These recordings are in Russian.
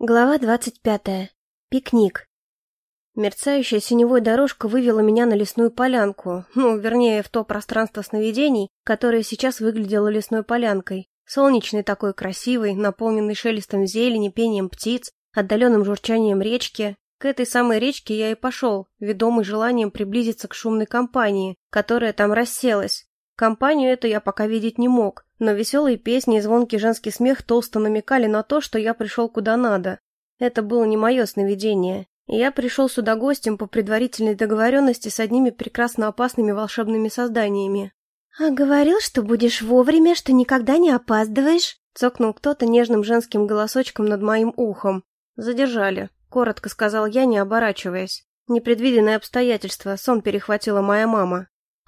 Глава 25. Пикник. Мерцающая синевой дорожка вывела меня на лесную полянку, вернее, в то пространство сновидений, которое сейчас выглядело лесной полянкой. Солнечный такой красивый, наполненный шелестом зелени, пением птиц, отдаленным журчанием речки. К этой самой речке я и пошел, ведомый желанием приблизиться к шумной компании, которая там расселась. Компанию эту я пока видеть не мог, но веселые песни и звонкий женский смех толсто намекали на то, что я пришел куда надо. Это было не мое сновидение, и я пришел сюда гостем по предварительной договоренности с одними прекрасно опасными волшебными созданиями. «А говорил, что будешь вовремя, что никогда не опаздываешь?» — цокнул кто-то нежным женским голосочком над моим ухом. «Задержали», — коротко сказал я, не оборачиваясь. «Непредвиденные обстоятельства, сон перехватила моя мама».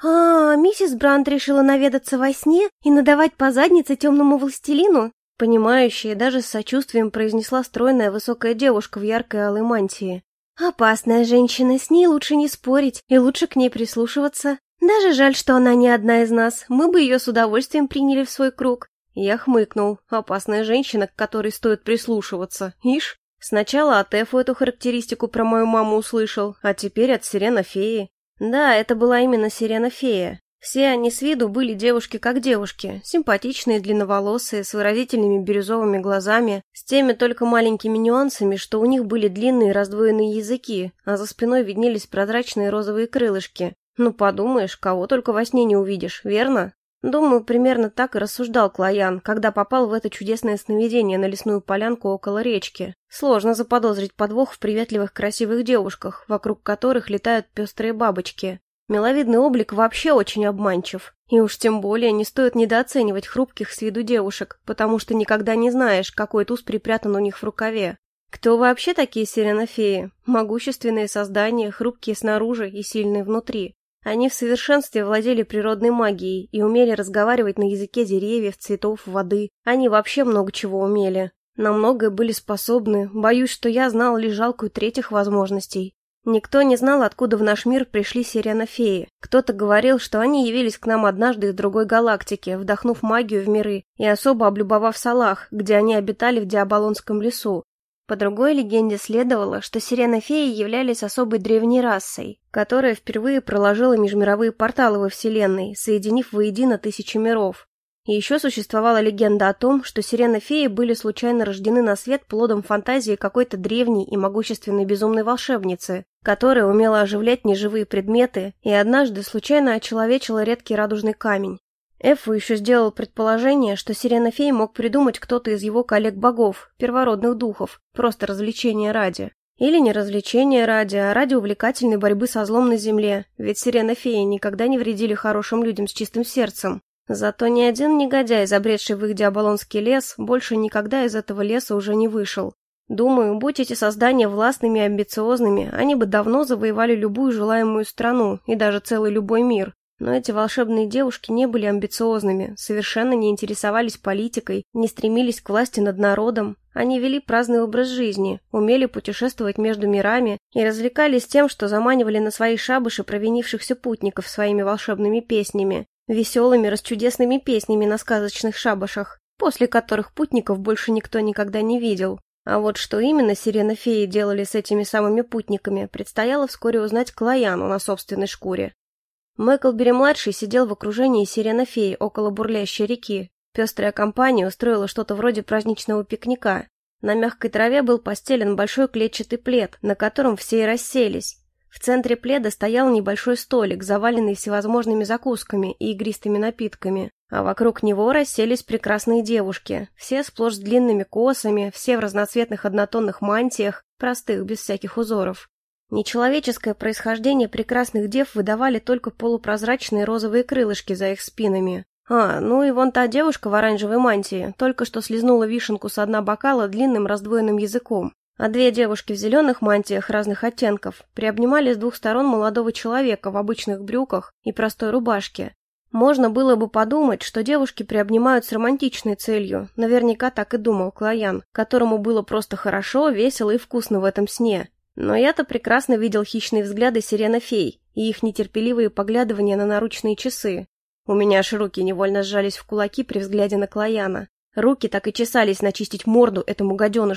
Миссис Брант решила наведаться во сне и надавать по заднице темному властелину?» Понимающая и даже с сочувствием произнесла стройная высокая девушка в яркой алой мантии. «Опасная женщина, с ней лучше не спорить и лучше к ней прислушиваться. Даже жаль, что она не одна из нас, мы бы ее с удовольствием приняли в свой круг». Я хмыкнул. Опасная женщина, к которой стоит прислушиваться. Ишь, сначала от Эфу эту характеристику про мою маму услышал, а теперь от Сирена-феи. Да, это была именно Сирена-фея. Все они с виду были девушки как девушки, симпатичные, длинноволосые, с выразительными бирюзовыми глазами, с теми только маленькими нюансами, что у них были длинные раздвоенные языки, а за спиной виднелись прозрачные розовые крылышки. Ну подумаешь, кого только во сне не увидишь, верно? Думаю, примерно так и рассуждал Клоян, когда попал в это чудесное сновидение на лесную полянку около речки. Сложно заподозрить подвох в приветливых красивых девушках, вокруг которых летают пестрые бабочки. Миловидный облик вообще очень обманчив. И уж тем более не стоит недооценивать хрупких с виду девушек, потому что никогда не знаешь, какой туз припрятан у них в рукаве. Кто вообще такие сиренофеи? Могущественные создания, хрупкие снаружи и сильные внутри. Они в совершенстве владели природной магией и умели разговаривать на языке деревьев, цветов, воды. Они вообще много чего умели. На многое были способны. Боюсь, что я знал лишь жалкую треть их возможностей. Никто не знал, откуда в наш мир пришли сиренофеи. Кто-то говорил, что они явились к нам однажды из другой галактики, вдохнув магию в миры и особо облюбовав Салах, где они обитали в Диаболонском лесу. По другой легенде следовало, что сиренофеи являлись особой древней расой, которая впервые проложила межмировые порталы во Вселенной, соединив воедино тысячи миров. И еще существовала легенда о том, что сиренофеи были случайно рождены на свет плодом фантазии какой-то древней и могущественной безумной волшебницы, которая умела оживлять неживые предметы и однажды случайно очеловечила редкий радужный камень. Эфу еще сделал предположение, что сиренофей мог придумать кто-то из его коллег-богов, первородных духов, просто развлечения ради. Или не развлечения ради, а ради увлекательной борьбы со злом на земле, ведь сиренофеи никогда не вредили хорошим людям с чистым сердцем. Зато ни один негодяй, забредший в их Диаболонский лес, больше никогда из этого леса уже не вышел. Думаю, будь эти создания властными и амбициозными, они бы давно завоевали любую желаемую страну и даже целый любой мир. Но эти волшебные девушки не были амбициозными, совершенно не интересовались политикой, не стремились к власти над народом. Они вели праздный образ жизни, умели путешествовать между мирами и развлекались тем, что заманивали на свои шабаши провинившихся путников своими волшебными песнями, веселыми расчудесными песнями на сказочных шабашах, после которых путников больше никто никогда не видел. А вот что именно сиренофеи делали с этими самыми путниками, предстояло вскоре узнать Клояну на собственной шкуре. Мэклбери-младший сидел в окружении сиренофеи около бурлящей реки. Пестрая компания устроила что-то вроде праздничного пикника. На мягкой траве был постелен большой клетчатый плед, на котором все и расселись. В центре пледа стоял небольшой столик, заваленный всевозможными закусками и игристыми напитками, а вокруг него расселись прекрасные девушки, все сплошь с длинными косами, все в разноцветных однотонных мантиях, простых, без всяких узоров. Нечеловеческое происхождение прекрасных дев выдавали только полупрозрачные розовые крылышки за их спинами. И вон та девушка в оранжевой мантии только что слизнула вишенку со дна бокала длинным раздвоенным языком. А две девушки в зеленых мантиях разных оттенков приобнимали с двух сторон молодого человека в обычных брюках и простой рубашке. Можно было бы подумать, что девушки приобнимают с романтичной целью, наверняка так и думал Клоян, которому было просто хорошо, весело и вкусно в этом сне. Но я-то прекрасно видел хищные взгляды сиренофей и их нетерпеливые поглядывания на наручные часы. У меня аж руки невольно сжались в кулаки при взгляде на Клояна. Руки так и чесались начистить морду этому гаденышу,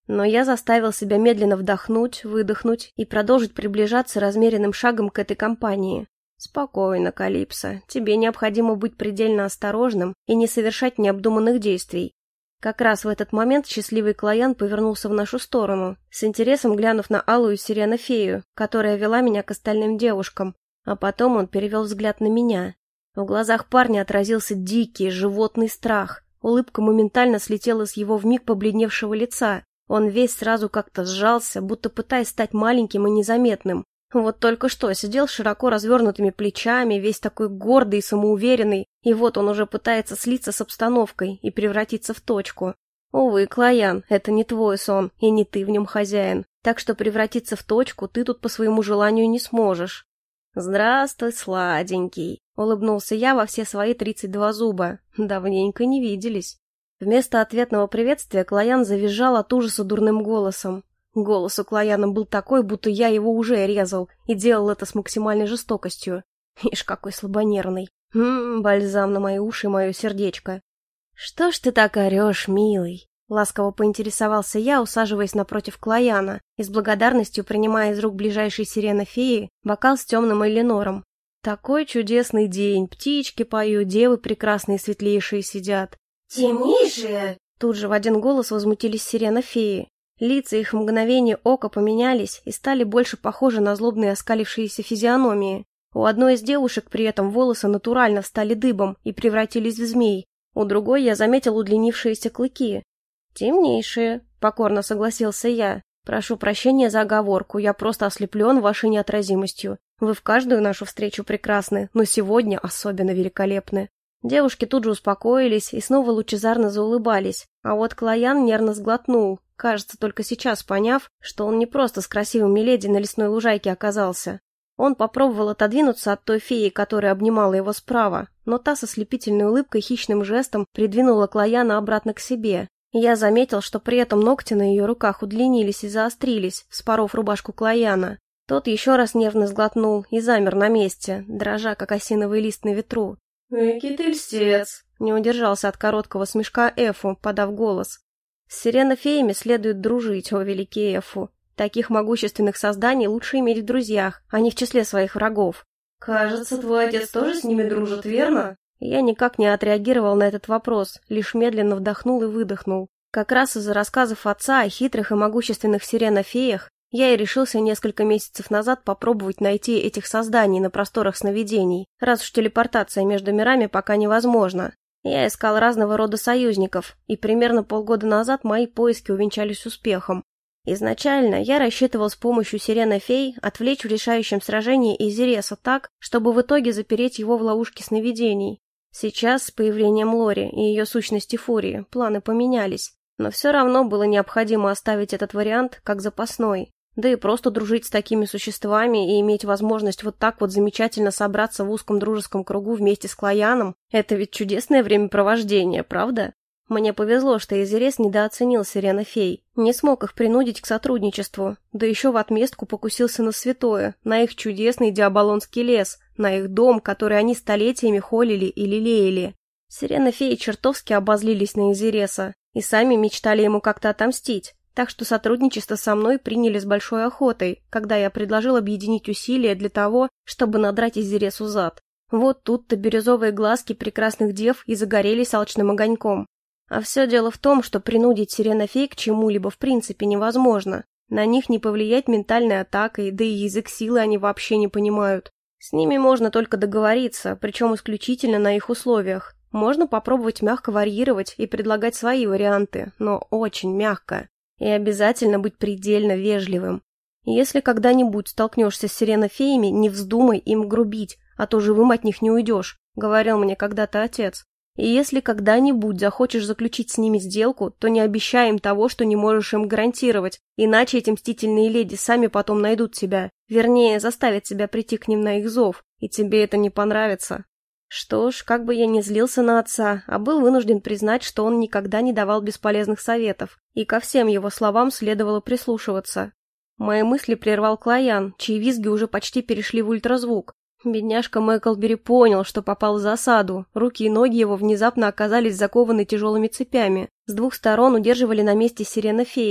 Но я заставил себя медленно вдохнуть, выдохнуть и продолжить приближаться размеренным шагом к этой компании. «Спокойно, Калипсо, тебе необходимо быть предельно осторожным и не совершать необдуманных действий». Как раз в этот момент счастливый Клоян повернулся в нашу сторону, с интересом глянув на алую сиренофею, которая вела меня к остальным девушкам, а потом он перевел взгляд на меня. В глазах парня отразился дикий, животный страх, улыбка моментально слетела с его вмиг побледневшего лица, он весь сразу как-то сжался, будто пытаясь стать маленьким и незаметным. Вот только что сидел с широко развернутыми плечами, весь такой гордый и самоуверенный, и вот он уже пытается слиться с обстановкой и превратиться в точку. Увы, Клоян, это не твой сон, и не ты в нем хозяин, так что превратиться в точку ты тут по своему желанию не сможешь. «Здравствуй, сладенький», — улыбнулся я во все свои 32 зуба, давненько не виделись. Вместо ответного приветствия Клоян завизжал от ужаса дурным голосом. Голос у Клояна был такой, будто я его уже резал, и делал это с максимальной жестокостью. Ишь, какой слабонервный. Бальзам на мои уши и мое сердечко. «Что ж ты так орешь, милый?» — ласково поинтересовался я, усаживаясь напротив Клояна и с благодарностью принимая из рук ближайшей сиренофеи бокал с темным элинором. «Такой чудесный день, птички поют, девы прекрасные и светлейшие сидят». «Темнейшие!» — тут же в один голос возмутились сиренофеи. Лица их в мгновение ока поменялись и стали больше похожи на злобные оскалившиеся физиономии. У одной из девушек при этом волосы натурально встали дыбом и превратились в змей, у другой я заметил удлинившиеся клыки. «Темнейшие», — покорно согласился я. «Прошу прощения за оговорку, я просто ослеплен вашей неотразимостью. Вы в каждую нашу встречу прекрасны, но сегодня особенно великолепны». Девушки тут же успокоились и снова лучезарно заулыбались, а вот Клоян нервно сглотнул, кажется, только сейчас поняв, что он не просто с красивыми леди на лесной лужайке оказался. Он попробовал отодвинуться от той феи, которая обнимала его справа, но та со слепительной улыбкой хищным жестом придвинула Клояна обратно к себе. Я заметил, что при этом ногти на ее руках удлинились и заострились, вспоров рубашку Клояна. Тот еще раз нервно сглотнул и замер на месте, дрожа, как осиновый лист на ветру. «Экий ты льстец!» — не удержался от короткого смешка Эфу, подав голос. «С сиренофеями следует дружить, о великий Эфу. Таких могущественных созданий лучше иметь в друзьях, а не в числе своих врагов». «Кажется, твой отец тоже с ними дружит, верно?» Я никак не отреагировал на этот вопрос, лишь медленно вдохнул и выдохнул. Как раз из-за рассказов отца о хитрых и могущественных сиренофеях я и решился несколько месяцев назад попробовать найти этих созданий на просторах сновидений, раз уж телепортация между мирами пока невозможна. Я искал разного рода союзников, и примерно полгода назад мои поиски увенчались успехом. Изначально я рассчитывал с помощью сиренофей отвлечь в решающем сражении Изиреса так, чтобы в итоге запереть его в ловушке сновидений. Сейчас, с появлением Лори и ее сущности Фурии, планы поменялись, но все равно было необходимо оставить этот вариант как запасной. Да и просто дружить с такими существами и иметь возможность вот так вот замечательно собраться в узком дружеском кругу вместе с Клояном — это ведь чудесное времяпровождение, правда? Мне повезло, что Изирес недооценил сиренофей, не смог их принудить к сотрудничеству, да еще в отместку покусился на святое, на их чудесный диаболонский лес, на их дом, который они столетиями холили и лелеяли. Сиренофеи чертовски обозлились на Изиреса и сами мечтали ему как-то отомстить. Так что сотрудничество со мной приняли с большой охотой, когда я предложил объединить усилия для того, чтобы надрать Изиресу зад. Вот тут-то бирюзовые глазки прекрасных дев и загорелись алчным огоньком. А все дело в том, что принудить сиренофей к чему-либо в принципе невозможно. На них не повлиять ментальной атакой, да и язык силы они вообще не понимают. С ними можно только договориться, причем исключительно на их условиях. Можно попробовать мягко варьировать и предлагать свои варианты, но очень мягко. И обязательно быть предельно вежливым. Если когда-нибудь столкнешься с сиренофеями, не вздумай им грубить, а то живым от них не уйдешь, говорил мне когда-то отец. И если когда-нибудь захочешь заключить с ними сделку, то не обещай им того, что не можешь им гарантировать, иначе эти мстительные леди сами потом найдут тебя, вернее, заставят тебя прийти к ним на их зов, и тебе это не понравится. Что ж, как бы я ни злился на отца, а был вынужден признать, что он никогда не давал бесполезных советов, и ко всем его словам следовало прислушиваться. Мои мысли прервал Клоян, чьи визги уже почти перешли в ультразвук. Бедняжка Мэклбери понял, что попал в засаду, руки и ноги его внезапно оказались закованы тяжелыми цепями, с двух сторон удерживали на месте сиренофеи.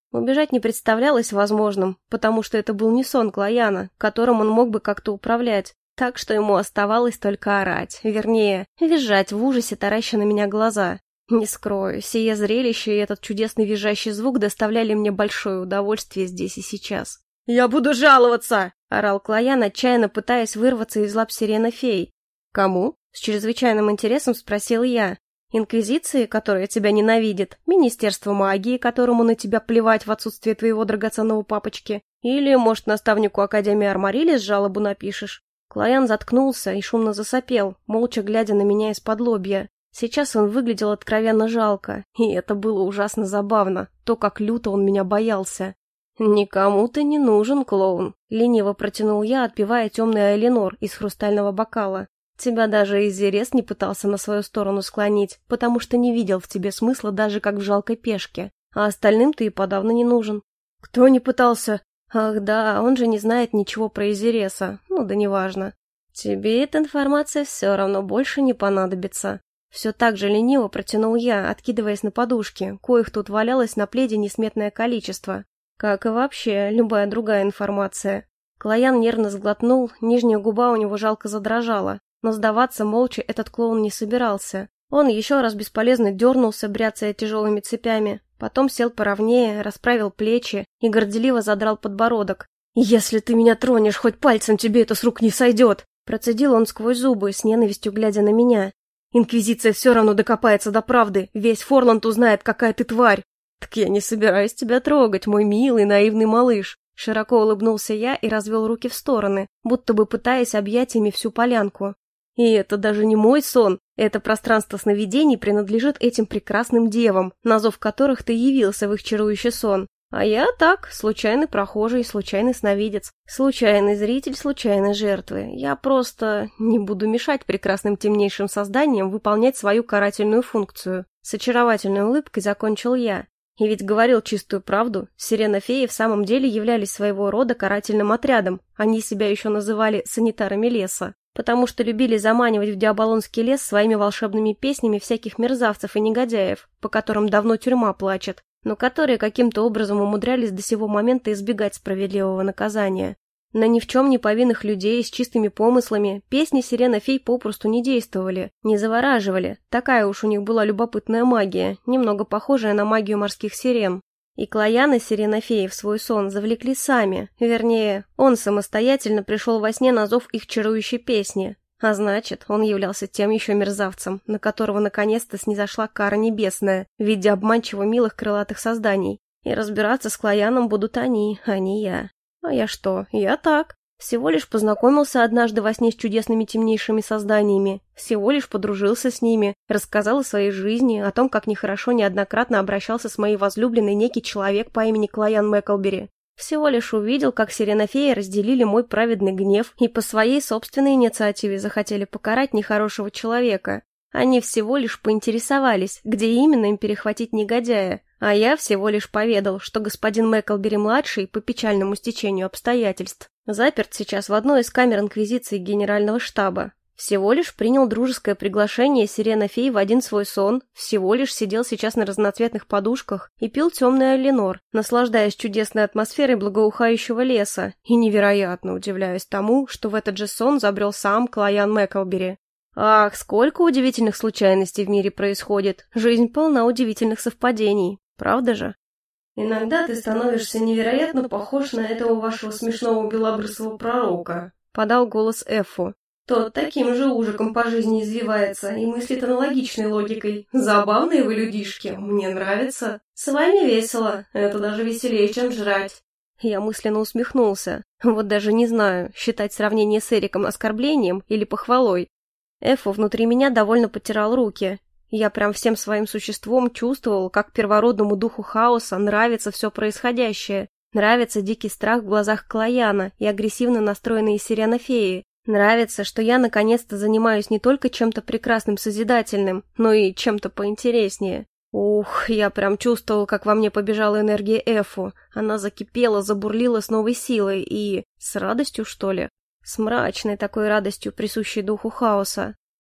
Убежать не представлялось возможным, потому что это был не сон Клояна, которым он мог бы как-то управлять, так что ему оставалось только орать, вернее, визжать в ужасе, тараща на меня глаза. Не скрою, сие зрелище и этот чудесный визжащий звук доставляли мне большое удовольствие здесь и сейчас. «Я буду жаловаться!» — орал Клоян, отчаянно пытаясь вырваться из лап сирены-фей. «Кому?» — с чрезвычайным интересом спросил я. «Инквизиции, которая тебя ненавидит, Министерство магии, которому на тебя плевать в отсутствие твоего драгоценного папочки, или, может, наставнику Академии Армарилис жалобу напишешь?» Клоян заткнулся и шумно засопел, молча глядя на меня из-под лобья. Сейчас он выглядел откровенно жалко, и это было ужасно забавно, то, как люто он меня боялся. «Никому ты не нужен, клоун», — лениво протянул я, отпивая темный Айленор из хрустального бокала. «Тебя даже Изерес не пытался на свою сторону склонить, потому что не видел в тебе смысла даже как в жалкой пешке, а остальным ты и подавно не нужен». «Кто не пытался?» «Ах да, он же не знает ничего про Изереса, ну да неважно». «Тебе эта информация все равно больше не понадобится». Все так же лениво протянул я, откидываясь на подушки, коих тут валялось на пледе несметное количество. Как и вообще любая другая информация. Клоян нервно сглотнул, нижняя губа у него жалко задрожала, но сдаваться молча этот клоун не собирался. Он еще раз бесполезно дернулся, бряцая тяжелыми цепями, потом сел поровнее, расправил плечи и горделиво задрал подбородок. «Если ты меня тронешь хоть пальцем, тебе это с рук не сойдет!» Процедил он сквозь зубы, с ненавистью глядя на меня. «Инквизиция все равно докопается до правды, весь Форланд узнает, какая ты тварь!» «Так я не собираюсь тебя трогать, мой милый наивный малыш!» Широко улыбнулся я и развел руки в стороны, будто бы пытаясь объять ими всю полянку. «И это даже не мой сон, это пространство сновидений принадлежит этим прекрасным девам, на зов которых ты явился в их чарующий сон. А я так, случайный прохожий, случайный сновидец, случайный зритель, случайной жертвы. Я просто не буду мешать прекрасным темнейшим созданиям выполнять свою карательную функцию». С очаровательной улыбкой закончил я. И ведь говорил чистую правду, сирена-феи в самом деле являлись своего рода карательным отрядом, они себя еще называли санитарами леса, потому что любили заманивать в Диаболонский лес своими волшебными песнями всяких мерзавцев и негодяев, по которым давно тюрьма плачет, но которые каким-то образом умудрялись до сего момента избегать справедливого наказания. На ни в чем не повинных людей с чистыми помыслами песни сирена-фей попросту не действовали, не завораживали, такая уж у них была любопытная магия, немного похожая на магию морских сирен. И Клоян и сирена-феи в свой сон завлекли сами, вернее, он самостоятельно пришел во сне на зов их чарующей песни, а значит, он являлся тем еще мерзавцем, на которого наконец-то снизошла кара небесная в виде обманчиво милых крылатых созданий. И разбираться с Клояном будут они, а не я. А я что? Я так. Всего лишь познакомился однажды во сне с чудесными темнейшими созданиями, всего лишь подружился с ними, рассказал о своей жизни, о том, как нехорошо неоднократно обращался с моей возлюбленной некий человек по имени Клоян Мэклбери. Всего лишь увидел, как сиренофеи разделили мой праведный гнев и по своей собственной инициативе захотели покарать нехорошего человека. Они всего лишь поинтересовались, где именно им перехватить негодяя, а я всего лишь поведал, что господин Мэклбери-младший, по печальному стечению обстоятельств, заперт сейчас в одной из камер инквизиции генерального штаба. Всего лишь принял дружеское приглашение сирена-фей в один свой сон, всего лишь сидел сейчас на разноцветных подушках и пил темный Айленор, наслаждаясь чудесной атмосферой благоухающего леса и невероятно удивляясь тому, что в этот же сон забрел сам Клоян Мэклбери. Ах, сколько удивительных случайностей в мире происходит, жизнь полна удивительных совпадений, правда же? «Иногда ты становишься невероятно похож на этого вашего смешного белобрысого пророка», — подал голос Эффу. «Тот таким же ужиком по жизни извивается и мыслит аналогичной логикой. Забавные вы людишки, мне нравится. С вами весело, это даже веселее, чем жрать». Я мысленно усмехнулся. Вот даже не знаю, считать сравнение с Эриком оскорблением или похвалой. Эффу внутри меня довольно потирал руки. Я прям всем своим существом чувствовал, как первородному духу хаоса нравится все происходящее. Нравится дикий страх в глазах Клояна и агрессивно настроенные сиренофеи. Нравится, что я наконец-то занимаюсь не только чем-то прекрасным созидательным, но и чем-то поинтереснее. Ух, я прям чувствовал, как во мне побежала энергия Эффу. Она закипела, забурлила с новой силой и... с радостью, что ли? С мрачной такой радостью, присущей духу хаоса.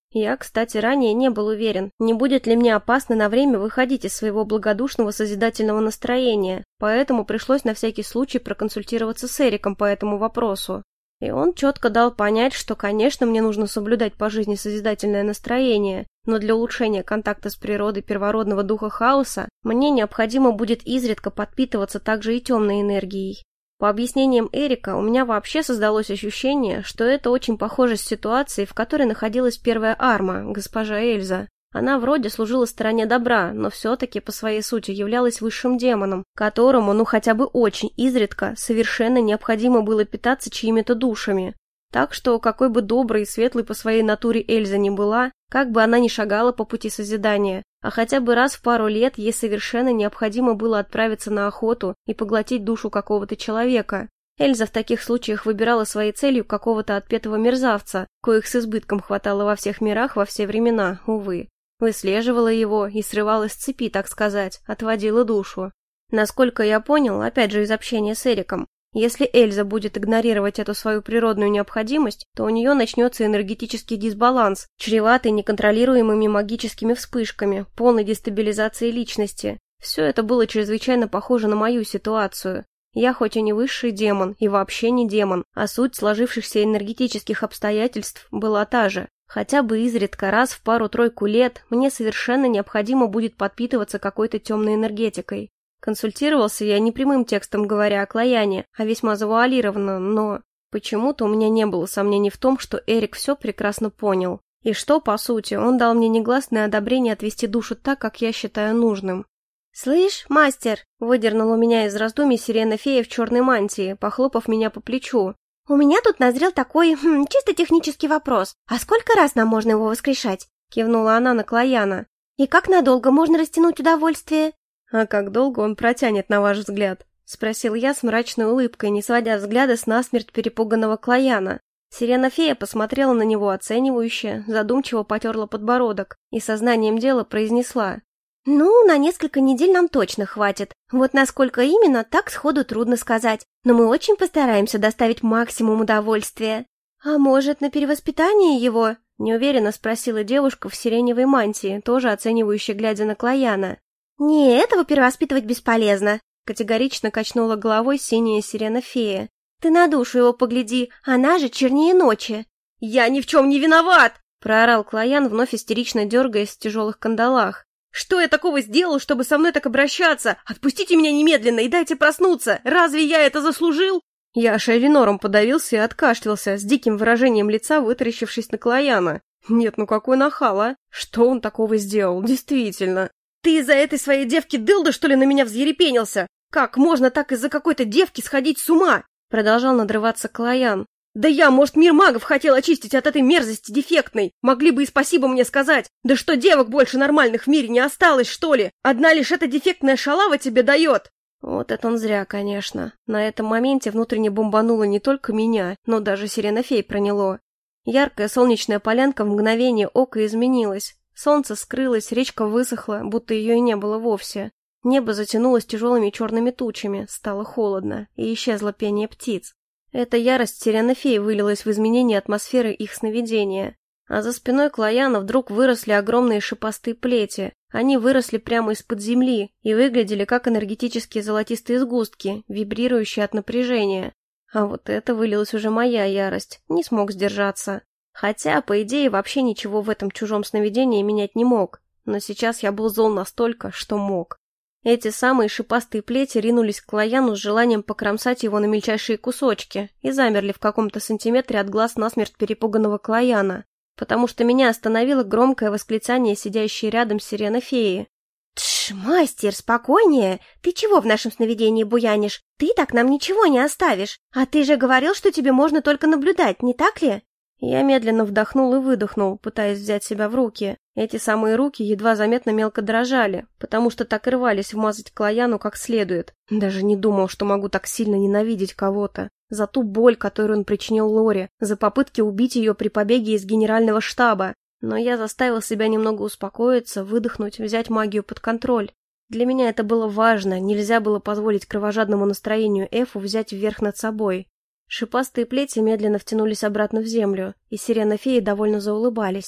Я, кстати, ранее не был уверен, не будет ли мне опасно на время выходить из своего благодушного созидательного настроения, поэтому пришлось на всякий случай проконсультироваться с Эриком по этому вопросу. И он четко дал понять, что, конечно, мне нужно соблюдать по жизни созидательное настроение, но для улучшения контакта с природой первородного духа хаоса мне необходимо будет изредка подпитываться также и темной энергией. По объяснениям Эрика, у меня вообще создалось ощущение, что это очень похоже с ситуацией, в которой находилась первая Арма, госпожа Эльза. Она вроде служила стороне добра, но все-таки по своей сути являлась высшим демоном, которому, ну хотя бы очень изредка, совершенно необходимо было питаться чьими-то душами. Так что, какой бы доброй и светлой по своей натуре Эльза ни была, как бы она ни шагала по пути созидания, а хотя бы раз в пару лет ей совершенно необходимо было отправиться на охоту и поглотить душу какого-то человека. Эльза в таких случаях выбирала своей целью какого-то отпетого мерзавца, коих с избытком хватало во всех мирах во все времена, увы. Выслеживала его и срывала с цепи, так сказать, отводила душу. Насколько я понял, опять же из общения с Эриком, если Эльза будет игнорировать эту свою природную необходимость, то у нее начнется энергетический дисбаланс, чреватый неконтролируемыми магическими вспышками, полной дестабилизацией личности. Все это было чрезвычайно похоже на мою ситуацию. Я хоть и не высший демон, и вообще не демон, а суть сложившихся энергетических обстоятельств была та же. Хотя бы изредка раз в пару-тройку лет мне совершенно необходимо будет подпитываться какой-то темной энергетикой. Консультировался я не прямым текстом говоря о Клаяне, а весьма завуалированно, но почему-то у меня не было сомнений в том, что Эрик все прекрасно понял. И что, по сути, он дал мне негласное одобрение отвести душу так, как я считаю нужным. «Слышь, мастер!» — выдернула меня из раздумий сирена-фея в черной мантии, похлопав меня по плечу. «У меня тут назрел такой, чисто технический вопрос. А сколько раз нам можно его воскрешать?» — кивнула она на Клаяна. «И как надолго можно растянуть удовольствие?» «А как долго он протянет, на ваш взгляд?» — спросил я с мрачной улыбкой, не сводя взгляда с насмерть перепуганного Клаяна. Сирена-фея посмотрела на него оценивающе, задумчиво потерла подбородок и сознанием дела произнесла. «Ну, на несколько недель нам точно хватит. Вот насколько именно, так сходу трудно сказать. Но мы очень постараемся доставить максимум удовольствия». «А может, на перевоспитание его?» — неуверенно спросила девушка в сиреневой мантии, тоже оценивающе глядя на Клаяна. «Не, этого перевоспитывать бесполезно», — категорично качнула головой синяя сирена-фея. «Ты на душу его погляди, она же чернее ночи». «Я ни в чем не виноват!» — проорал Клаян, вновь истерично дергаясь в тяжелых кандалах. «Что я такого сделал, чтобы со мной так обращаться? Отпустите меня немедленно и дайте проснуться! Разве я это заслужил?» Я аж Авенором подавился и откашлялся, с диким выражением лица вытаращившись на Клаяна. «Нет, ну какой нахал, а? Что он такого сделал, действительно?» «Ты из-за этой своей девки-дылда, что ли, на меня взъерепенился? Как можно так из-за какой-то девки сходить с ума?» Продолжал надрываться Клаян. «Да я, может, мир магов хотел очистить от этой мерзости дефектной. Могли бы и спасибо мне сказать. Да что, девок больше нормальных в мире не осталось, что ли? Одна лишь эта дефектная шалава тебе дает!» Вот это он зря, конечно. На этом моменте внутренне бомбануло не только меня, но даже сирена-фей проняло. Яркая солнечная полянка в мгновение ока изменилась. Солнце скрылось, речка высохла, будто ее и не было вовсе. Небо затянулось тяжелыми черными тучами, стало холодно, и исчезло пение птиц. Эта ярость сирена-феи вылилась в изменение атмосферы их сновидения. А за спиной Клаяна вдруг выросли огромные шипастые плети. Они выросли прямо из-под земли и выглядели как энергетические золотистые сгустки, вибрирующие от напряжения. А вот это вылилась уже моя ярость, не смог сдержаться. Хотя, по идее, вообще ничего в этом чужом сновидении менять не мог. Но сейчас я был зол настолько, что мог. Эти самые шипастые плети ринулись к Клаяну с желанием покромсать его на мельчайшие кусочки и замерли в каком-то сантиметре от глаз насмерть перепуганного Клаяна, потому что меня остановило громкое восклицание сидящей рядом сирена-феи. «Тш, мастер, спокойнее! Ты чего в нашем сновидении буянишь? Ты так нам ничего не оставишь. А ты же говорил, что тебе можно только наблюдать, не так ли?» Я медленно вдохнул и выдохнул, пытаясь взять себя в руки. Эти самые руки едва заметно мелко дрожали, потому что так и рвались вмазать Клаяну как следует. Даже не думал, что могу так сильно ненавидеть кого-то. За ту боль, которую он причинил Лоре, за попытки убить ее при побеге из генерального штаба. Но я заставил себя немного успокоиться, выдохнуть, взять магию под контроль. Для меня это было важно, нельзя было позволить кровожадному настроению Эфу взять вверх над собой. Шипастые плети медленно втянулись обратно в землю, и сирена-феи довольно заулыбались.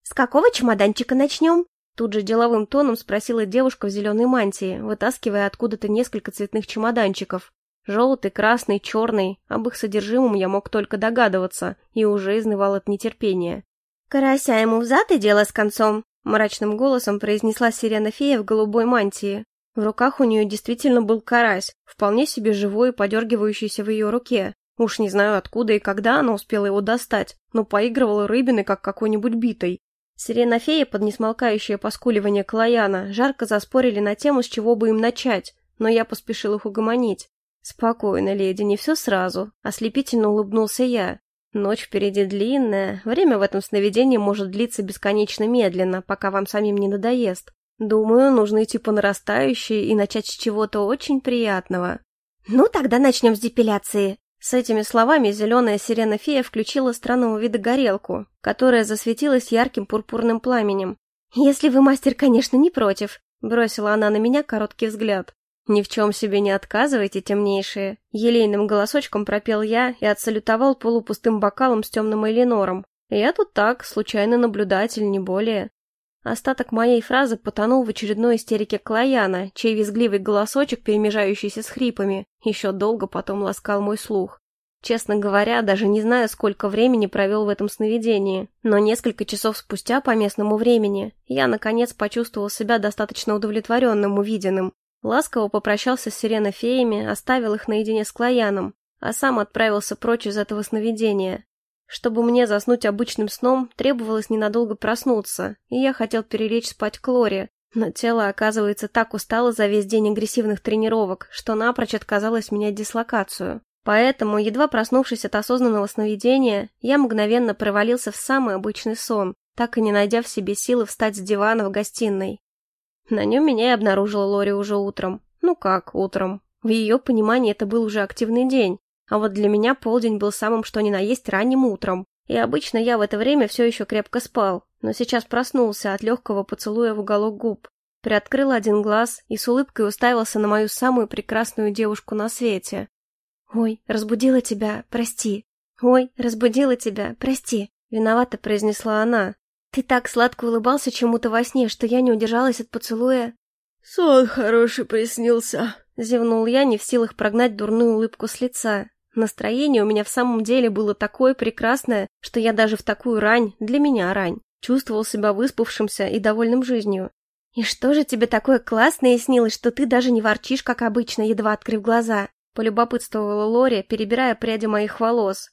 С какого чемоданчика начнем?» Тут же деловым тоном спросила девушка в зеленой мантии, вытаскивая откуда-то несколько цветных чемоданчиков. Желтый, красный, черный. Об их содержимом я мог только догадываться и уже изнывал от нетерпения. «Карася ему взад и дело с концом», — мрачным голосом произнесла сирена-фея в голубой мантии. В руках у нее действительно был карась, вполне себе живой и подергивающийся в ее руке. Уж не знаю, откуда и когда она успела его достать, но поигрывала рыбиной, как какой-нибудь битой. Сирена-фея под несмолкающее поскуливание Клояна жарко заспорили на тему, с чего бы им начать, но я поспешил их угомонить. «Спокойно, леди, не все сразу», — ослепительно улыбнулся я. «Ночь впереди длинная, время в этом сновидении может длиться бесконечно медленно, пока вам самим не надоест. Думаю, нужно идти по нарастающей и начать с чего-то очень приятного». «Ну, тогда начнем с депиляции». С этими словами зеленая сирена-фея включила странного вида горелку, которая засветилась ярким пурпурным пламенем. «Если вы, мастер, конечно, не против», — бросила она на меня короткий взгляд. «Ни в чем себе не отказывайте, темнейшие», — елейным голосочком пропел я и отсалютовал полупустым бокалом с темным эйлинором. «Я тут так, случайный наблюдатель, не более». Остаток моей фразы потонул в очередной истерике Клояна, чей визгливый голосочек, перемежающийся с хрипами, еще долго потом ласкал мой слух. Честно говоря, даже не знаю, сколько времени провел в этом сновидении, но несколько часов спустя по местному времени я, наконец, почувствовал себя достаточно удовлетворенным увиденным. Ласково попрощался с сиренофеями, оставил их наедине с Клояном, а сам отправился прочь из этого сновидения. Чтобы мне заснуть обычным сном, требовалось ненадолго проснуться, и я хотел перелечь спать к Лоре, но тело, оказывается, так устало за весь день агрессивных тренировок, что напрочь отказалось менять дислокацию. Поэтому, едва проснувшись от осознанного сновидения, я мгновенно провалился в самый обычный сон, так и не найдя в себе силы встать с дивана в гостиной. На нем меня и обнаружила Лори уже утром. Ну как утром? В ее понимании это был уже активный день. А вот для меня полдень был самым что ни на есть ранним утром, и обычно я в это время все еще крепко спал, но сейчас проснулся от легкого поцелуя в уголок губ, приоткрыл один глаз и с улыбкой уставился на мою самую прекрасную девушку на свете. «Ой, разбудила тебя, прости». «Ой, разбудила тебя, прости», — виновато произнесла она. «Ты так сладко улыбался чему-то во сне, что я не удержалась от поцелуя». «Сон хороший приснился», — зевнул я, не в силах прогнать дурную улыбку с лица. Настроение у меня в самом деле было такое прекрасное, что я даже в такую рань, для меня рань, чувствовал себя выспавшимся и довольным жизнью. «И что же тебе такое классное снилось, что ты даже не ворчишь, как обычно, едва открыв глаза?» — полюбопытствовала Лори, перебирая пряди моих волос.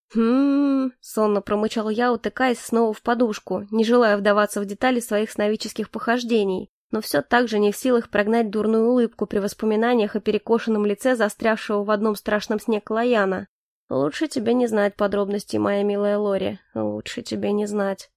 Сонно промычал я, утыкаясь снова в подушку, не желая вдаваться в детали своих сновидческих похождений, но все так же не в силах прогнать дурную улыбку при воспоминаниях о перекошенном лице застрявшего в одном страшном сне Клояна. «Лучше тебе не знать подробностей, моя милая Лори, лучше тебе не знать».